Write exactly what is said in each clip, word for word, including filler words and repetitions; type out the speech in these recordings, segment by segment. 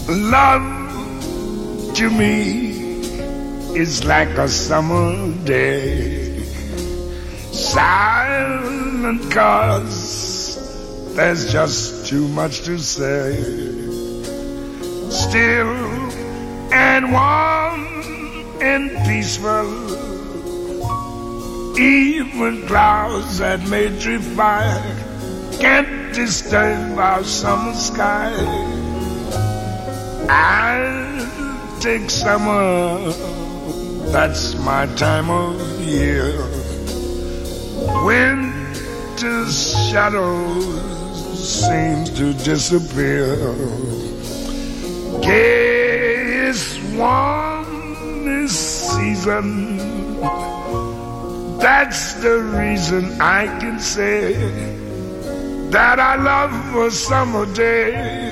Love to me is like a summer day, silent 'cause there's just too much to say. Still and warm and peaceful, even clouds that may drift by can't disturb our summer sky. I'll take summer, that's my time of year. Winter's shadows seem to disappear. Gayest, warmest season, that's the reason I can say that I love a summer day.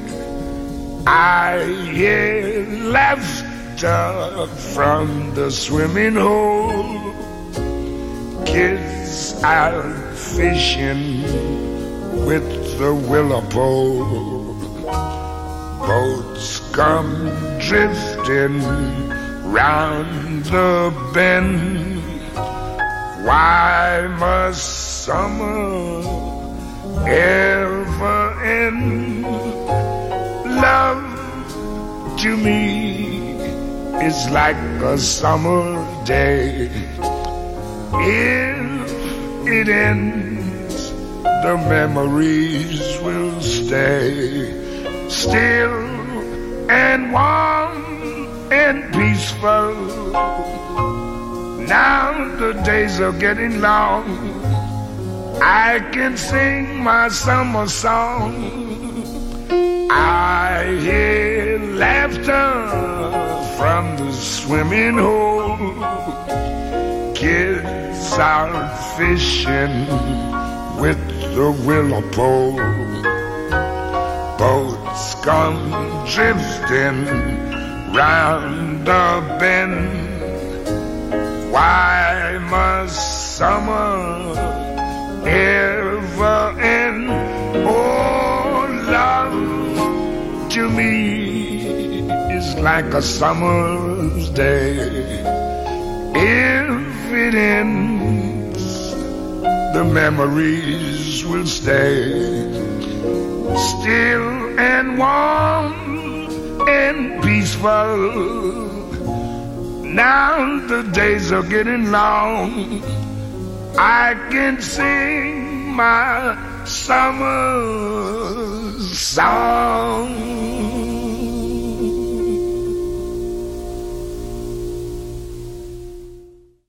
I hear laughter from the swimming hole, kids out fishing with the willow pole, boats come drifting round the bend. Why must summer ever end? Love to me is like a summer day. If it ends, the memories will stay, still and warm and peaceful. Now the days are getting long, I can sing my summer song. I hear laughter from the swimming hole, kids out fishing with the willow pole, boats come drifting round the bend. Why must summer ever end? Oh, love to me is like a summer's day. If it ends, the memories will stay, still and warm and peaceful. Now the days are getting long, I can sing my summer song.